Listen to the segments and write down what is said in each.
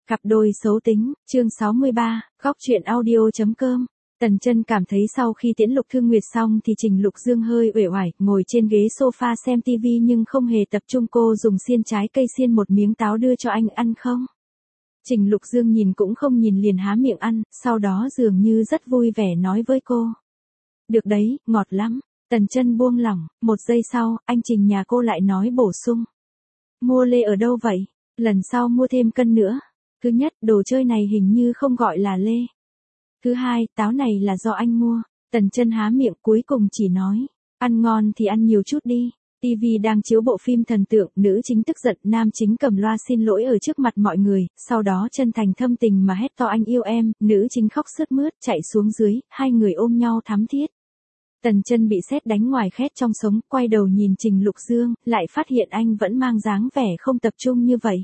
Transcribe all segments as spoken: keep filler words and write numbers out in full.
Cặp đôi xấu tính, chương sáu mươi ba, góc truyện audio.com. Tần Chân cảm thấy sau khi tiễn Lục Thương Nguyệt xong thì Trình Lục Dương hơi uể oải, ngồi trên ghế sofa xem tivi nhưng không hề tập trung. Cô dùng xiên trái cây xiên một miếng táo đưa cho anh ăn không? Trình Lục Dương nhìn cũng không nhìn liền há miệng ăn, sau đó dường như rất vui vẻ nói với cô. Được đấy, ngọt lắm. Tần Chân buông lỏng, một giây sau, anh Trình nhà cô lại nói bổ sung. Mua lê ở đâu vậy? Lần sau mua thêm cân nữa. Thứ nhất, đồ chơi này hình như không gọi là lê. Thứ hai, táo này là do anh mua. Tần Chân há miệng cuối cùng chỉ nói. Ăn ngon thì ăn nhiều chút đi. ti vi đang chiếu bộ phim thần tượng, nữ chính tức giận, nam chính cầm loa xin lỗi ở trước mặt mọi người, sau đó chân thành thâm tình mà hét to anh yêu em, nữ chính khóc sướt mướt chạy xuống dưới, hai người ôm nhau thắm thiết. Tần Chân bị sét đánh ngoài khét trong sống, quay đầu nhìn Trình Lục Dương, lại phát hiện anh vẫn mang dáng vẻ không tập trung như vậy.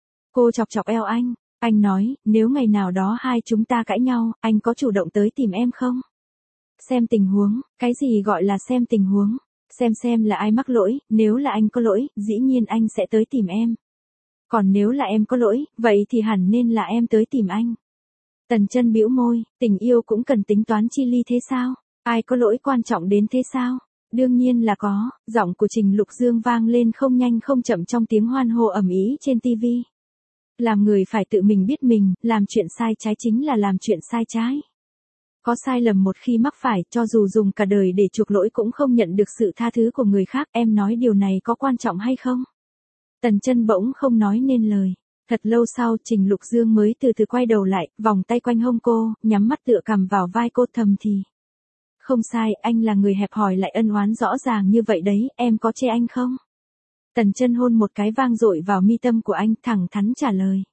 Cô chọc chọc eo anh, anh nói, nếu ngày nào đó hai chúng ta cãi nhau, anh có chủ động tới tìm em không? Xem tình huống, cái gì gọi là xem tình huống? Xem xem là ai mắc lỗi, nếu là anh có lỗi, dĩ nhiên anh sẽ tới tìm em. Còn nếu là em có lỗi, vậy thì hẳn nên là em tới tìm anh. Tần Chân bĩu môi, tình yêu cũng cần tính toán chi ly thế sao? Ai có lỗi quan trọng đến thế sao? Đương nhiên là có, giọng của Trình Lục Dương vang lên không nhanh không chậm trong tiếng hoan hô ầm ĩ trên tivi. Làm người phải tự mình biết mình, làm chuyện sai trái chính là làm chuyện sai trái. Có sai lầm một khi mắc phải, cho dù dùng cả đời để chuộc lỗi cũng không nhận được sự tha thứ của người khác, em nói điều này có quan trọng hay không? Tần Chân bỗng không nói nên lời. Thật lâu sau, Trình Lục Dương mới từ từ quay đầu lại, vòng tay quanh hông cô, nhắm mắt tựa cằm vào vai cô thầm thì. Không sai, anh là người hẹp hòi lại ân oán rõ ràng như vậy đấy, em có chê anh không? Tần Chân hôn một cái vang dội vào mi tâm của anh, thẳng thắn trả lời.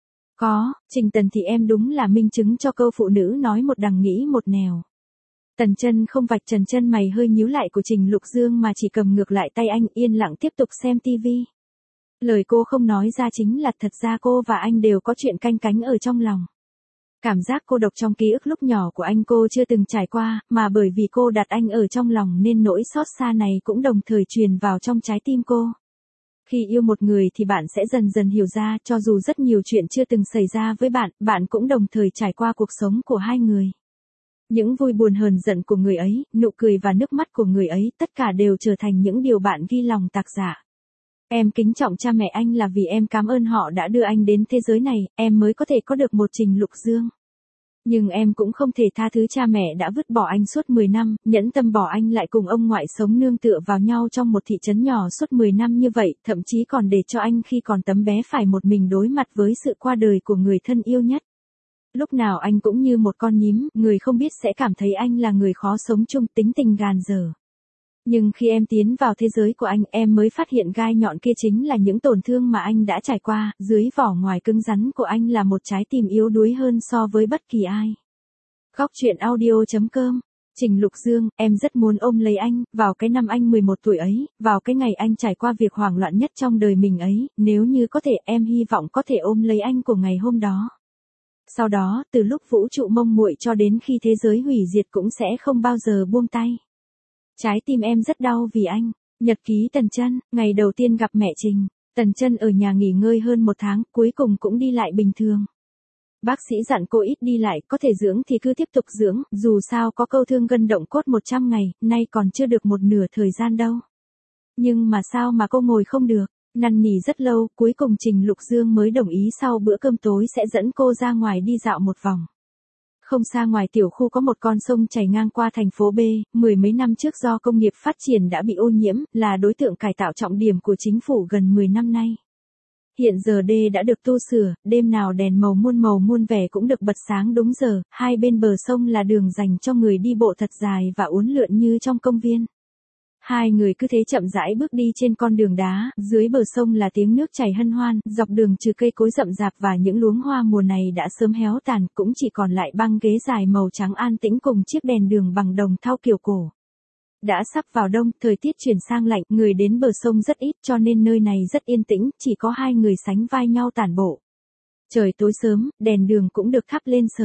Có, Trình Tần thì em đúng là minh chứng cho câu phụ nữ nói một đằng nghĩ một nẻo. Tần Chân không vạch trần chân mày hơi nhíu lại của Trình Lục Dương mà chỉ cầm ngược lại tay anh, yên lặng tiếp tục xem tivi. Lời cô không nói ra chính là thật ra cô và anh đều có chuyện canh cánh ở trong lòng. Cảm giác cô độc trong ký ức lúc nhỏ của anh cô chưa từng trải qua, mà bởi vì cô đặt anh ở trong lòng nên nỗi xót xa này cũng đồng thời truyền vào trong trái tim cô. Khi yêu một người thì bạn sẽ dần dần hiểu ra, cho dù rất nhiều chuyện chưa từng xảy ra với bạn, bạn cũng đồng thời trải qua cuộc sống của hai người. Những vui buồn hờn giận của người ấy, nụ cười và nước mắt của người ấy, tất cả đều trở thành những điều bạn ghi lòng tạc dạ. Em kính trọng cha mẹ anh là vì em cảm ơn họ đã đưa anh đến thế giới này, em mới có thể có được một Trình Lục Dương. Nhưng em cũng không thể tha thứ cha mẹ đã vứt bỏ anh suốt mười năm, nhẫn tâm bỏ anh lại cùng ông ngoại sống nương tựa vào nhau trong một thị trấn nhỏ suốt mười năm như vậy, thậm chí còn để cho anh khi còn tấm bé phải một mình đối mặt với sự qua đời của người thân yêu nhất. Lúc nào anh cũng như một con nhím, người không biết sẽ cảm thấy anh là người khó sống chung, tính tình gàn dở. Nhưng khi em tiến vào thế giới của anh, em mới phát hiện gai nhọn kia chính là những tổn thương mà anh đã trải qua, dưới vỏ ngoài cứng rắn của anh là một trái tim yếu đuối hơn so với bất kỳ ai. Góc truyện audio.com. Trình Lục Dương, em rất muốn ôm lấy anh, vào cái năm anh mười một tuổi ấy, vào cái ngày anh trải qua việc hoảng loạn nhất trong đời mình ấy, nếu như có thể em hy vọng có thể ôm lấy anh của ngày hôm đó. Sau đó, từ lúc vũ trụ mông muội cho đến khi thế giới hủy diệt cũng sẽ không bao giờ buông tay. Trái tim em rất đau vì anh. Nhật ký Tần Chân, ngày đầu tiên gặp mẹ Trình. Tần Chân ở nhà nghỉ ngơi hơn một tháng, cuối cùng cũng đi lại bình thường. Bác sĩ dặn cô ít đi lại, có thể dưỡng thì cứ tiếp tục dưỡng, dù sao có câu thương gân động cốt một trăm ngày, nay còn chưa được một nửa thời gian đâu. Nhưng mà sao mà cô ngồi không được, năn nỉ rất lâu, cuối cùng Trình Lục Dương mới đồng ý sau bữa cơm tối sẽ dẫn cô ra ngoài đi dạo một vòng. Không xa ngoài tiểu khu có một con sông chảy ngang qua thành phố B, mười mấy năm trước do công nghiệp phát triển đã bị ô nhiễm, là đối tượng cải tạo trọng điểm của chính phủ gần mười năm nay. Hiện giờ đê đã được tu sửa, đêm nào đèn màu muôn màu muôn vẻ cũng được bật sáng đúng giờ, hai bên bờ sông là đường dành cho người đi bộ thật dài và uốn lượn như trong công viên. Hai người cứ thế chậm rãi bước đi trên con đường đá, dưới bờ sông là tiếng nước chảy hân hoan, dọc đường trừ cây cối rậm rạp và những luống hoa mùa này đã sớm héo tàn, cũng chỉ còn lại băng ghế dài màu trắng an tĩnh cùng chiếc đèn đường bằng đồng thau kiểu cổ. Đã sắp vào đông, thời tiết chuyển sang lạnh, người đến bờ sông rất ít cho nên nơi này rất yên tĩnh, chỉ có hai người sánh vai nhau tản bộ. Trời tối sớm, đèn đường cũng được thắp lên sớm.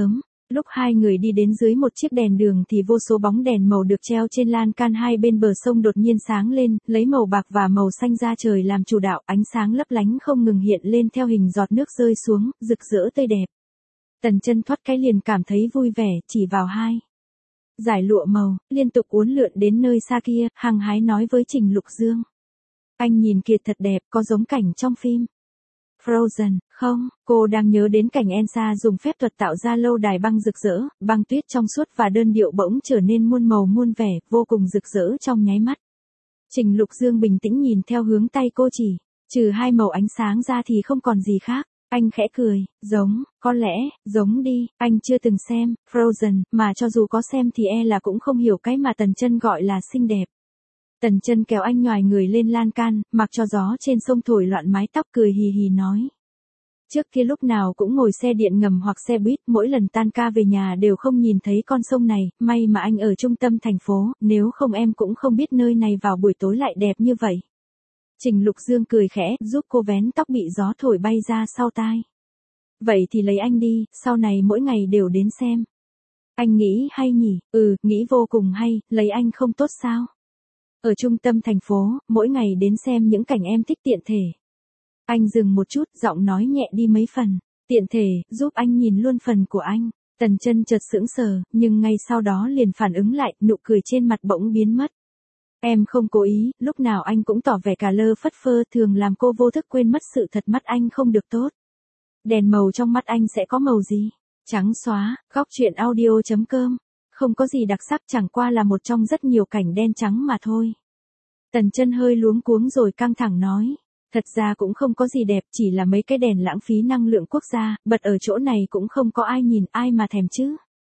Lúc hai người đi đến dưới một chiếc đèn đường thì vô số bóng đèn màu được treo trên lan can hai bên bờ sông đột nhiên sáng lên, lấy màu bạc và màu xanh da trời làm chủ đạo, ánh sáng lấp lánh không ngừng hiện lên theo hình giọt nước rơi xuống, rực rỡ tươi đẹp. Tần Chân thoát cái liền cảm thấy vui vẻ, chỉ vào hai dải lụa màu, liên tục uốn lượn đến nơi xa kia, hăng hái nói với Trình Lục Dương. Anh nhìn kìa thật đẹp, có giống cảnh trong phim Frozen, không? Cô đang nhớ đến cảnh Elsa dùng phép thuật tạo ra lâu đài băng rực rỡ, băng tuyết trong suốt và đơn điệu bỗng trở nên muôn màu muôn vẻ, vô cùng rực rỡ trong nháy mắt. Trình Lục Dương bình tĩnh nhìn theo hướng tay cô chỉ, trừ hai màu ánh sáng ra thì không còn gì khác. Anh khẽ cười, giống, có lẽ, giống đi, anh chưa từng xem Frozen, mà cho dù có xem thì e là cũng không hiểu cái mà Tần Chân gọi là xinh đẹp. Tần Chân kéo anh nhoài người lên lan can, mặc cho gió trên sông thổi loạn mái tóc, cười hì hì nói. Trước kia lúc nào cũng ngồi xe điện ngầm hoặc xe buýt, mỗi lần tan ca về nhà đều không nhìn thấy con sông này, may mà anh ở trung tâm thành phố, nếu không em cũng không biết nơi này vào buổi tối lại đẹp như vậy. Trình Lục Dương cười khẽ, giúp cô vén tóc bị gió thổi bay ra sau tai. Vậy thì lấy anh đi, sau này mỗi ngày đều đến xem. Anh nghĩ hay nhỉ? Ừ, nghĩ vô cùng hay, lấy anh không tốt sao? Ở trung tâm thành phố, mỗi ngày đến xem những cảnh em thích tiện thể. Anh dừng một chút, giọng nói nhẹ đi mấy phần. Tiện thể, giúp anh nhìn luôn phần của anh. Tần Chân chợt sững sờ, nhưng ngay sau đó liền phản ứng lại, nụ cười trên mặt bỗng biến mất. Em không cố ý, lúc nào anh cũng tỏ vẻ cả lơ phất phơ, thường làm cô vô thức quên mất sự thật mắt anh không được tốt. Đèn màu trong mắt anh sẽ có màu gì? Trắng xóa. Góc truyện audio chấm com. Không có gì đặc sắc, chẳng qua là một trong rất nhiều cảnh đen trắng mà thôi. Tần Chân hơi luống cuống rồi căng thẳng nói. Thật ra cũng không có gì đẹp, chỉ là mấy cái đèn lãng phí năng lượng quốc gia, bật ở chỗ này cũng không có ai nhìn, ai mà thèm chứ.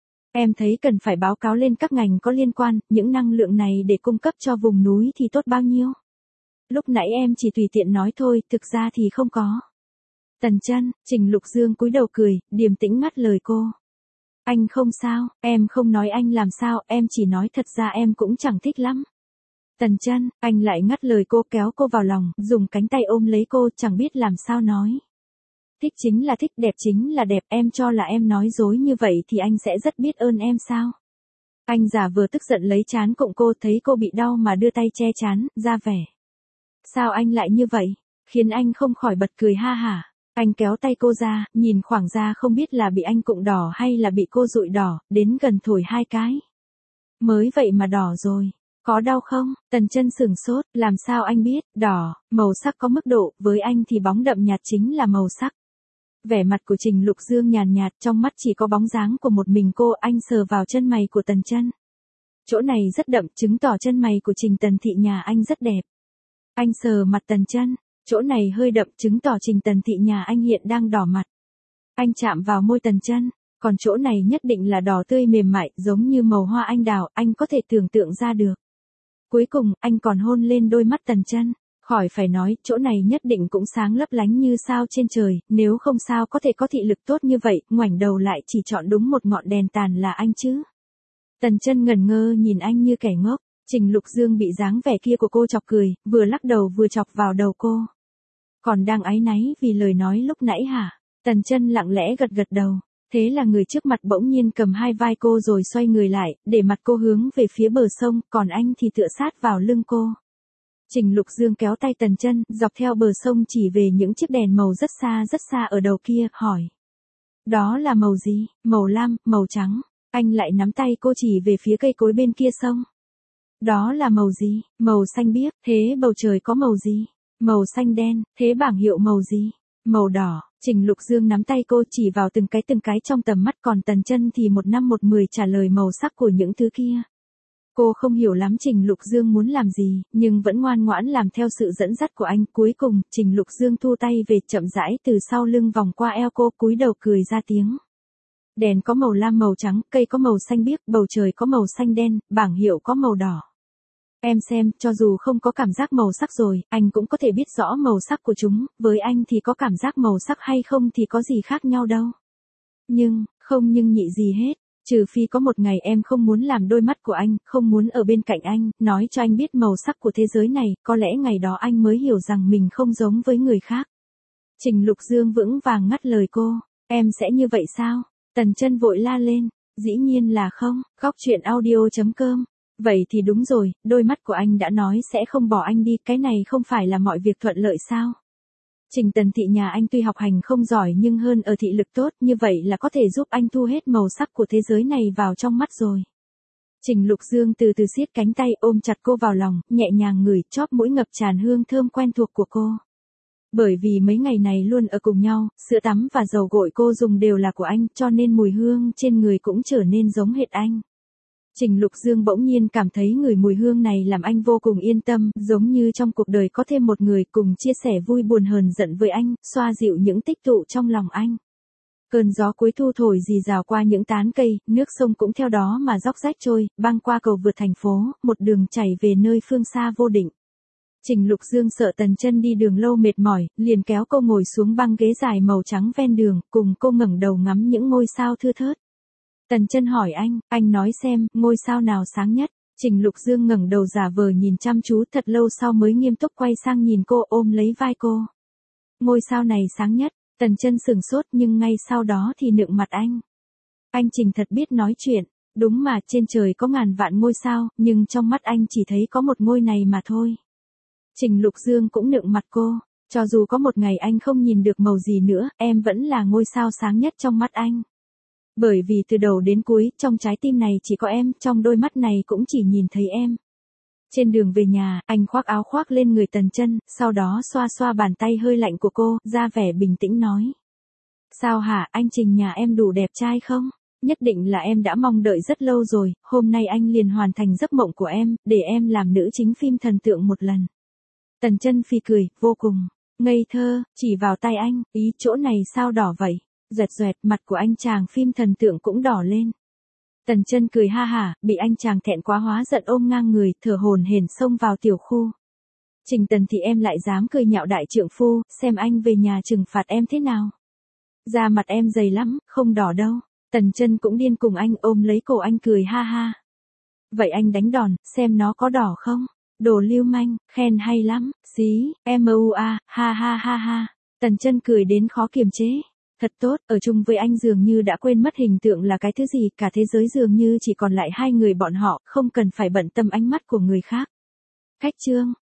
Em thấy cần phải báo cáo lên các ngành có liên quan, những năng lượng này để cung cấp cho vùng núi thì tốt bao nhiêu. Lúc nãy em chỉ tùy tiện nói thôi, thực ra thì không có. Tần Chân, Trình Lục Dương cúi đầu cười, điềm tĩnh ngắt lời cô. Anh không sao, em không nói anh làm sao, em chỉ nói thật ra em cũng chẳng thích lắm. Tần Chân, anh lại ngắt lời cô, kéo cô vào lòng, dùng cánh tay ôm lấy cô, chẳng biết làm sao nói. Thích chính là thích, đẹp chính là đẹp, em cho là em nói dối như vậy thì anh sẽ rất biết ơn em sao? Anh giả vờ tức giận lấy trán cụng cô, thấy cô bị đau mà đưa tay che trán, ra vẻ. Sao anh lại như vậy? Khiến anh không khỏi bật cười ha hả. Anh kéo tay cô ra, nhìn khoảng da không biết là bị anh cụng đỏ hay là bị cô dụi đỏ, đến gần thổi hai cái. Mới vậy mà đỏ rồi. Có đau không? Tần Chân sửng sốt, làm sao anh biết? Đỏ, màu sắc có mức độ, với anh thì bóng đậm nhạt chính là màu sắc. Vẻ mặt của Trình Lục Dương nhàn nhạt, trong mắt chỉ có bóng dáng của một mình cô, anh sờ vào chân mày của Tần Chân. Chỗ này rất đậm, chứng tỏ chân mày của Trình Tần Thị nhà anh rất đẹp. Anh sờ mặt Tần Chân, chỗ này hơi đậm, chứng tỏ Trình Tần Thị nhà anh hiện đang đỏ mặt. Anh chạm vào môi Tần Chân, còn chỗ này nhất định là đỏ tươi mềm mại, giống như màu hoa anh đào, anh có thể tưởng tượng ra được. Cuối cùng, anh còn hôn lên đôi mắt Tần Chân. Khỏi phải nói, chỗ này nhất định cũng sáng lấp lánh như sao trên trời, nếu không sao có thể có thị lực tốt như vậy, ngoảnh đầu lại chỉ chọn đúng một ngọn đèn tàn là anh chứ. Tần Chân ngẩn ngơ nhìn anh như kẻ ngốc, Trình Lục Dương bị dáng vẻ kia của cô chọc cười, vừa lắc đầu vừa chọc vào đầu cô. Còn đang áy náy vì lời nói lúc nãy hả? Tần Chân lặng lẽ gật gật đầu, thế là người trước mặt bỗng nhiên cầm hai vai cô rồi xoay người lại, để mặt cô hướng về phía bờ sông, còn anh thì tựa sát vào lưng cô. Trình Lục Dương kéo tay Tần Chân, dọc theo bờ sông chỉ về những chiếc đèn màu rất xa rất xa ở đầu kia, hỏi. Đó là màu gì? Màu lam, màu trắng. Anh lại nắm tay cô chỉ về phía cây cối bên kia sông. Đó là màu gì? Màu xanh biếc. Thế bầu trời có màu gì? Màu xanh đen. Thế bảng hiệu màu gì? Màu đỏ. Trình Lục Dương nắm tay cô chỉ vào từng cái từng cái trong tầm mắt, còn Tần Chân thì một năm một mười trả lời màu sắc của những thứ kia. Cô không hiểu lắm Trình Lục Dương muốn làm gì, nhưng vẫn ngoan ngoãn làm theo sự dẫn dắt của anh. Cuối cùng, Trình Lục Dương thu tay về, chậm rãi từ sau lưng vòng qua eo cô, cúi đầu cười ra tiếng. Đèn có màu lam màu trắng, cây có màu xanh biếc, bầu trời có màu xanh đen, bảng hiệu có màu đỏ. Em xem, cho dù không có cảm giác màu sắc rồi, anh cũng có thể biết rõ màu sắc của chúng, với anh thì có cảm giác màu sắc hay không thì có gì khác nhau đâu. Nhưng, không nhưng nhị gì hết. Trừ phi có một ngày em không muốn làm đôi mắt của anh, không muốn ở bên cạnh anh, nói cho anh biết màu sắc của thế giới này, có lẽ ngày đó anh mới hiểu rằng mình không giống với người khác. Trình Lục Dương vững vàng ngắt lời cô, em sẽ như vậy sao? Tần Chân vội la lên, dĩ nhiên là không, góc truyện audio chấm com. Vậy thì đúng rồi, đôi mắt của anh đã nói sẽ không bỏ anh đi, cái này không phải là mọi việc thuận lợi sao? Trình Tần thị nhà anh tuy học hành không giỏi nhưng hơn ở thị lực tốt, như vậy là có thể giúp anh thu hết màu sắc của thế giới này vào trong mắt rồi. Trình Lục Dương từ từ siết cánh tay ôm chặt cô vào lòng, nhẹ nhàng ngửi chóp mũi ngập tràn hương thơm quen thuộc của cô. Bởi vì mấy ngày này luôn ở cùng nhau, sữa tắm và dầu gội cô dùng đều là của anh, cho nên mùi hương trên người cũng trở nên giống hệt anh. Trình Lục Dương bỗng nhiên cảm thấy người mùi hương này làm anh vô cùng yên tâm, giống như trong cuộc đời có thêm một người cùng chia sẻ vui buồn hờn giận với anh, xoa dịu những tích tụ trong lòng anh. Cơn gió cuối thu thổi rì rào qua những tán cây, nước sông cũng theo đó mà róc rách trôi, băng qua cầu vượt thành phố, một đường chảy về nơi phương xa vô định. Trình Lục Dương sợ Tần Chân đi đường lâu mệt mỏi, liền kéo cô ngồi xuống băng ghế dài màu trắng ven đường, cùng cô ngẩng đầu ngắm những ngôi sao thưa thớt. Tần Chân hỏi anh, anh nói xem, ngôi sao nào sáng nhất? Trình Lục Dương ngẩng đầu giả vờ nhìn chăm chú, thật lâu sau mới nghiêm túc quay sang nhìn cô, ôm lấy vai cô. Ngôi sao này sáng nhất. Tần Chân sửng sốt nhưng ngay sau đó thì nựng mặt anh. Anh Trình thật biết nói chuyện, đúng mà trên trời có ngàn vạn ngôi sao, nhưng trong mắt anh chỉ thấy có một ngôi này mà thôi. Trình Lục Dương cũng nựng mặt cô, cho dù có một ngày anh không nhìn được màu gì nữa, em vẫn là ngôi sao sáng nhất trong mắt anh. Bởi vì từ đầu đến cuối, trong trái tim này chỉ có em, trong đôi mắt này cũng chỉ nhìn thấy em. Trên đường về nhà, anh khoác áo khoác lên người Tần Chân, sau đó xoa xoa bàn tay hơi lạnh của cô, ra vẻ bình tĩnh nói. Sao hả, anh Trình nhà em đủ đẹp trai không? Nhất định là em đã mong đợi rất lâu rồi, hôm nay anh liền hoàn thành giấc mộng của em, để em làm nữ chính phim thần tượng một lần. Tần Chân phì cười, vô cùng ngây thơ, chỉ vào tay anh, ý chỗ này sao đỏ vậy? Duệt duệt, mặt của anh chàng phim thần tượng cũng đỏ lên. Tần Chân cười ha hả, bị anh chàng thẹn quá hóa giận ôm ngang người, thở hổn hển xông vào tiểu khu. Trình Tần thì em lại dám cười nhạo đại trượng phu, xem anh về nhà trừng phạt em thế nào. Da mặt em dày lắm, không đỏ đâu. Tần Chân cũng điên cùng anh, ôm lấy cổ anh cười ha ha. Vậy anh đánh đòn, xem nó có đỏ không? Đồ lưu manh, khen hay lắm, xí, mua, ha ha ha ha. Tần Chân cười đến khó kiềm chế. Thật tốt, ở chung với anh dường như đã quên mất hình tượng là cái thứ gì, cả thế giới dường như chỉ còn lại hai người bọn họ, không cần phải bận tâm ánh mắt của người khác. Khách chương